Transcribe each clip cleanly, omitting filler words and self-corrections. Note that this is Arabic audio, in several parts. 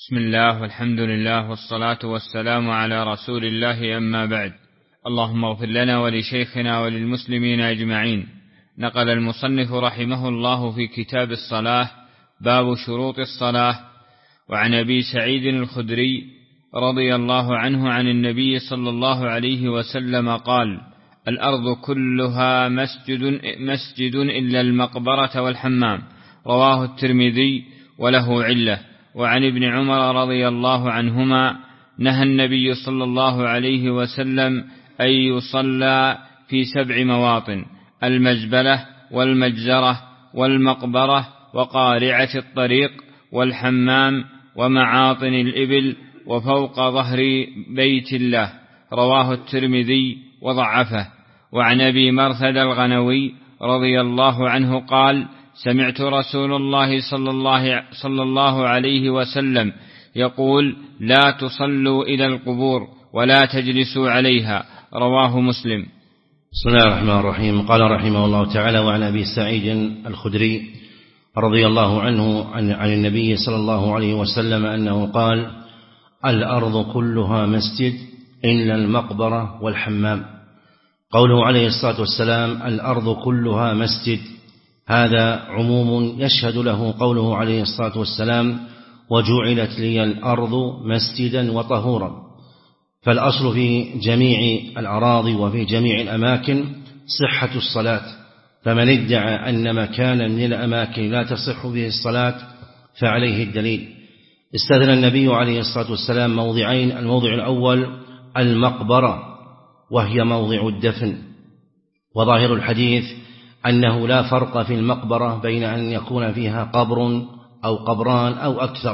بسم الله والحمد لله والصلاة والسلام على رسول الله، أما بعد. اللهم اغفر لنا ولشيخنا وللمسلمين أجمعين. نقل المصنف رحمه الله في كتاب الصلاة باب شروط الصلاة. وعن أبي سعيد الخدري رضي الله عنه عن النبي صلى الله عليه وسلم قال: الأرض كلها مسجد إلا المقبرة والحمام. رواه الترمذي وله علة. وعن ابن عمر رضي الله عنهما نهى النبي صلى الله عليه وسلم أن يصلى في 7 مواطن: المزبلة والمجزرة والمقبرة وقارعة الطريق والحمام ومعاطن الإبل وفوق ظهر بيت الله. رواه الترمذي وضعفه. وعن أبي مرثد الغنوي رضي الله عنه قال: سمعت رسول الله صلى الله عليه وسلم يقول: لا تصلوا إلى القبور ولا تجلسوا عليها. رواه مسلم. بسم الله الرحمن الرحيم. قال رحمه الله تعالى: وعن أبي سعيد الخدري رضي الله عنه عن النبي صلى الله عليه وسلم أنه قال: الأرض كلها مسجد إلا المقبرة والحمام. قوله عليه الصلاة والسلام الأرض كلها مسجد، هذا عموم يشهد له قوله عليه الصلاة والسلام: وجعلت لي الأرض مسجدا وطهورا. فالأصل في جميع الأراضي وفي جميع الأماكن صحة الصلاة، فمن ادعى أن مكانا من الأماكن لا تصح به الصلاة فعليه الدليل. استثنى النبي عليه الصلاة والسلام موضعين: الموضع الأول المقبرة وهي موضع الدفن، وظاهر الحديث أنه لا فرق في المقبرة بين أن يكون فيها قبر أو قبران أو أكثر.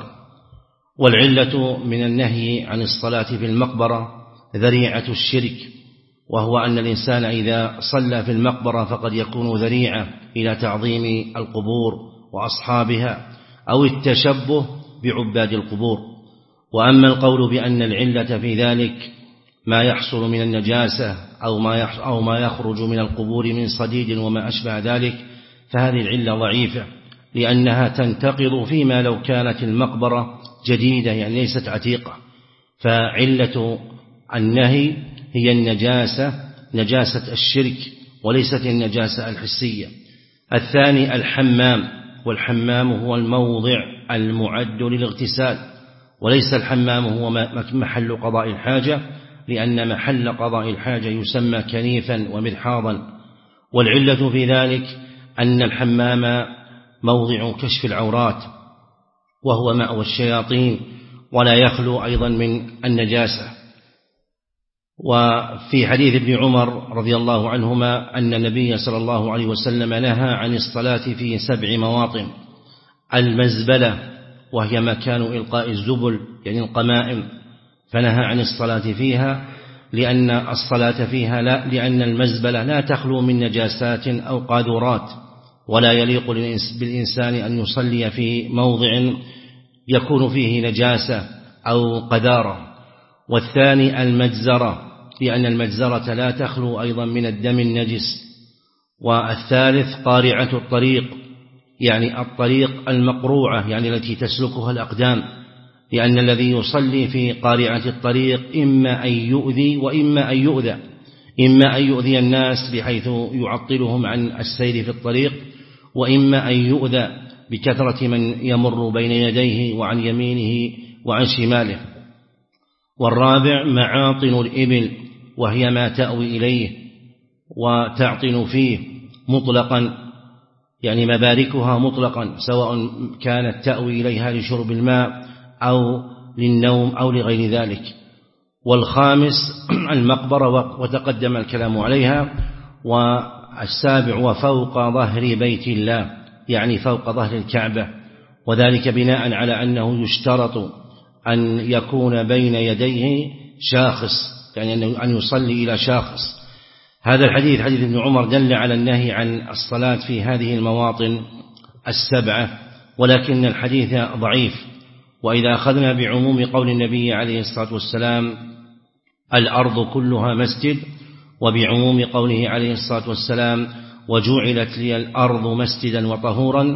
والعلة من النهي عن الصلاة في المقبرة ذريعة الشرك، وهو أن الإنسان إذا صلى في المقبرة فقد يكون ذريعة إلى تعظيم القبور وأصحابها أو التشبه بعباد القبور. وأما القول بأن العلة في ذلك ما يحصل من النجاسة أو ما يخرج من القبور من صديد وما أشبه ذلك، فهذه العلة ضعيفة، لأنها تنتقض فيما لو كانت المقبرة جديدة يعني ليست عتيقة. فعلة النهي هي النجاسة، نجاسة الشرك، وليست النجاسة الحسية. الثاني الحمام، والحمام هو الموضع المعد للاغتسال، وليس الحمام هو محل قضاء الحاجة، لأن محل قضاء الحاجة يسمى كنيفا ومرحاضا. والعلة في ذلك أن الحمام موضع كشف العورات، وهو مأوى الشياطين، ولا يخلو أيضا من النجاسة. وفي حديث ابن عمر رضي الله عنهما أن النبي صلى الله عليه وسلم نهى عن الصلاة في 7 مواطن: المزبلة وهي مكان إلقاء الزبل يعني القمائم، فنهى عن الصلاة فيها لأن الصلاة فيها لأن المزبلة لا تخلو من نجاسات أو قاذورات، ولا يليق بالإنسان أن يصلي في موضع يكون فيه نجاسة أو قذارة. والثاني المجزرة، لأن المجزرة لا تخلو أيضا من الدم النجس. والثالث قارعة الطريق، يعني الطريق المقروعة يعني التي تسلكها الأقدام، لأن الذي يصلي في قارعة الطريق إما أن يؤذي وإما أن يؤذى، إما أن يؤذي الناس بحيث يعطلهم عن السير في الطريق، وإما أن يؤذى بكثرة من يمر بين يديه وعن يمينه وعن شماله. والرابع معاطن الإبل، وهي ما تأوي إليه وتعطن فيه مطلقا، يعني مباركها مطلقا، سواء كانت تأوي إليها لشرب الماء أو للنوم أو لغير ذلك. والخامس المقبرة، وتقدم الكلام عليها. والسابع وفوق ظهر بيت الله، يعني فوق ظهر الكعبة، وذلك بناء على أنه يشترط أن يكون بين يديه شاخص، يعني أن يصلي إلى شاخص. هذا الحديث حديث ابن عمر دل على النهي عن الصلاة في هذه المواطن 7، ولكن الحديث ضعيف. وإذا أخذنا بعموم قول النبي عليه الصلاة والسلام الأرض كلها مسجد، وبعموم قوله عليه الصلاة والسلام وجعلت لي الأرض مسجدا وطهورا،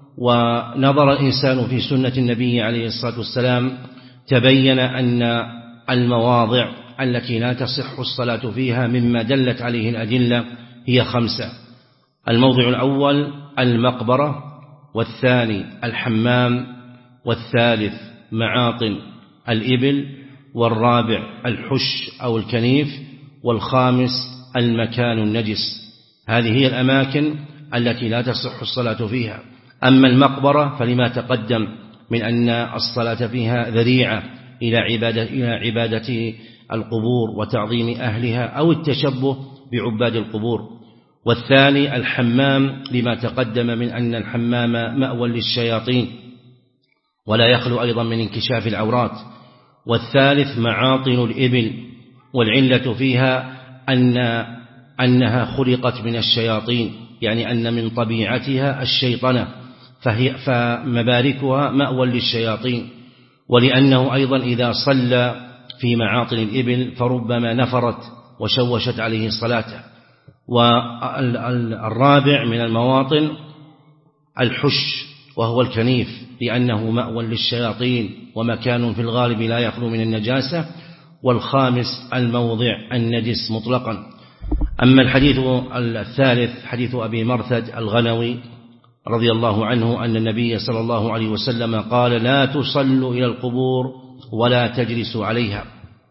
ونظر الإنسان في سنة النبي عليه الصلاة والسلام تبين أن المواضع التي لا تصح الصلاة فيها مما دلت عليه الأدلة هي 5. الموضع الأول المقبرة، والثاني الحمام، والثالث معاطن الإبل، والرابع الحش أو الكنيف، والخامس المكان النجس. هذه هي الأماكن التي لا تصح الصلاة فيها. أما المقبرة فلما تقدم من أن الصلاة فيها ذريعة إلى عبادة القبور وتعظيم أهلها أو التشبه بعباد القبور. والثاني الحمام لما تقدم من أن الحمام مأوى للشياطين ولا يخلو أيضا من انكشاف العورات. والثالث معاطن الإبل، والعلة فيها أنها خلقت من الشياطين، يعني أن من طبيعتها الشيطنة، فمباركها مأوى للشياطين. ولأنه أيضا إذا صلى في معاطن الإبل فربما نفرت وشوشت عليه صلاته. والرابع من المواطن الحش وهو الكنيف، لأنه مأوى للشياطين ومكان في الغالب لا يخلو من النجاسة. والخامس الموضع النجس مطلقا. أما الحديث الثالث حديث أبي مرثد الغنوي رضي الله عنه أن النبي صلى الله عليه وسلم قال: لا تصلوا إلى القبور ولا تجلسوا عليها.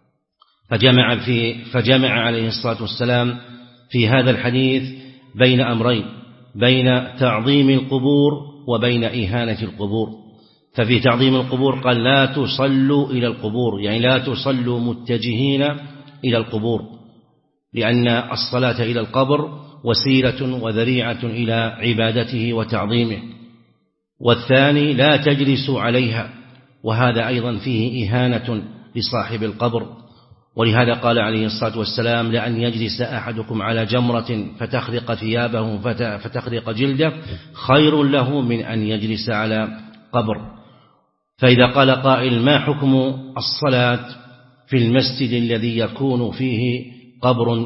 فجمع عليه الصلاة والسلام في هذا الحديث بين أمرين: بين تعظيم القبور وبين إهانة القبور. ففي تعظيم القبور قال: لا تصلوا إلى القبور، يعني لا تصلوا متجهين إلى القبور، لأن الصلاة إلى القبر وسيلة وذريعة إلى عبادته وتعظيمه. والثاني لا تجلسوا عليها، وهذا أيضا فيه إهانة لصاحب القبر. ولهذا قال عليه الصلاة والسلام: لأن يجلس أحدكم على جمرة فتخرق ثيابه فتخرق جلده خير له من أن يجلس على قبر. فإذا قال قائل: ما حكم الصلاة في المسجد الذي يكون فيه قبر؟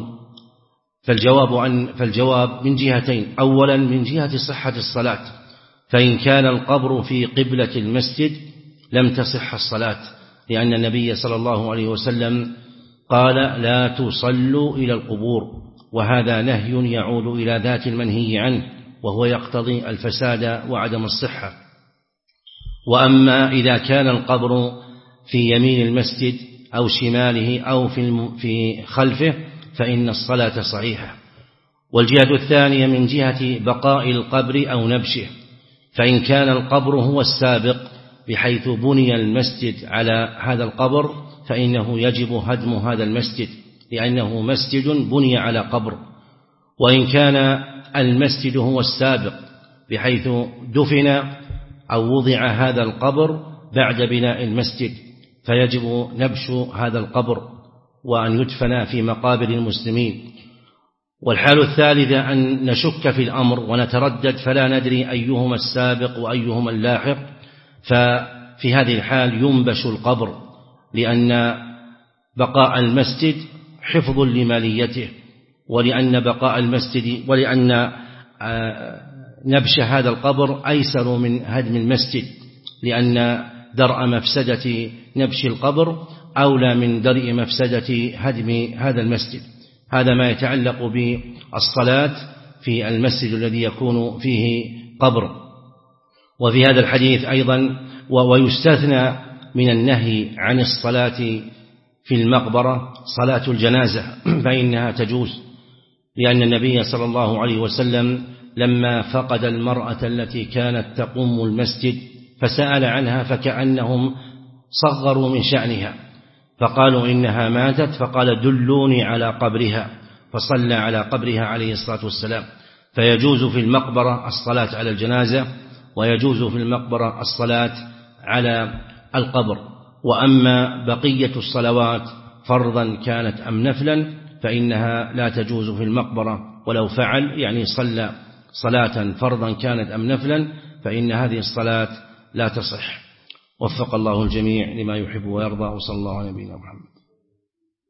فالجواب من جهتين: أولا من جهة صحة الصلاة، فإن كان القبر في قبلة المسجد لم تصح الصلاة، لأن النبي صلى الله عليه وسلم قال: لا تصلوا إلى القبور، وهذا نهي يعود إلى ذات المنهي عنه، وهو يقتضي الفساد وعدم الصحة. وأما إذا كان القبر في يمين المسجد أو شماله أو في خلفه فإن الصلاة صحيحة. والجهة الثانية من جهة بقاء القبر أو نبشه، فإن كان القبر هو السابق بحيث بني المسجد على هذا القبر فإنه يجب هدم هذا المسجد، لأنه مسجد بني على قبر. وإن كان المسجد هو السابق بحيث دفن أو وضع هذا القبر بعد بناء المسجد فيجب نبش هذا القبر وأن يدفن في مقابر المسلمين. والحال الثالثة أن نشك في الأمر ونتردد فلا ندري أيهما السابق وأيهما اللاحق، ففي هذه الحال ينبش القبر، لأن بقاء المسجد حفظ لماليته، ولأن نبش هذا القبر أيسر من هدم المسجد، لأن درء مفسدة نبش القبر أولى من درء مفسدة هدم هذا المسجد. هذا ما يتعلق بالصلاة في المسجد الذي يكون فيه قبر. وفي هذا الحديث أيضا ويستثنى من النهي عن الصلاة في المقبرة صلاة الجنازة، فإنها تجوز، لأن النبي صلى الله عليه وسلم لما فقد المرأة التي كانت تقوم المسجد فسأل عنها فكأنهم صغروا من شأنها، فقالوا إنها ماتت، فقال: دلوني على قبرها، فصلى على قبرها عليه الصلاة والسلام. فيجوز في المقبرة الصلاة على الجنازة، ويجوز في المقبرة الصلاة على القبر. وأما بقية الصلوات فرضا كانت أم نفلا فإنها لا تجوز في المقبرة، ولو فعل يعني صلى صلاة فرضا كانت أم نفلا فإن هذه الصلاة لا تصح. وفق الله الجميع لما يحب ويرضى، وصلى الله على نبينا محمد.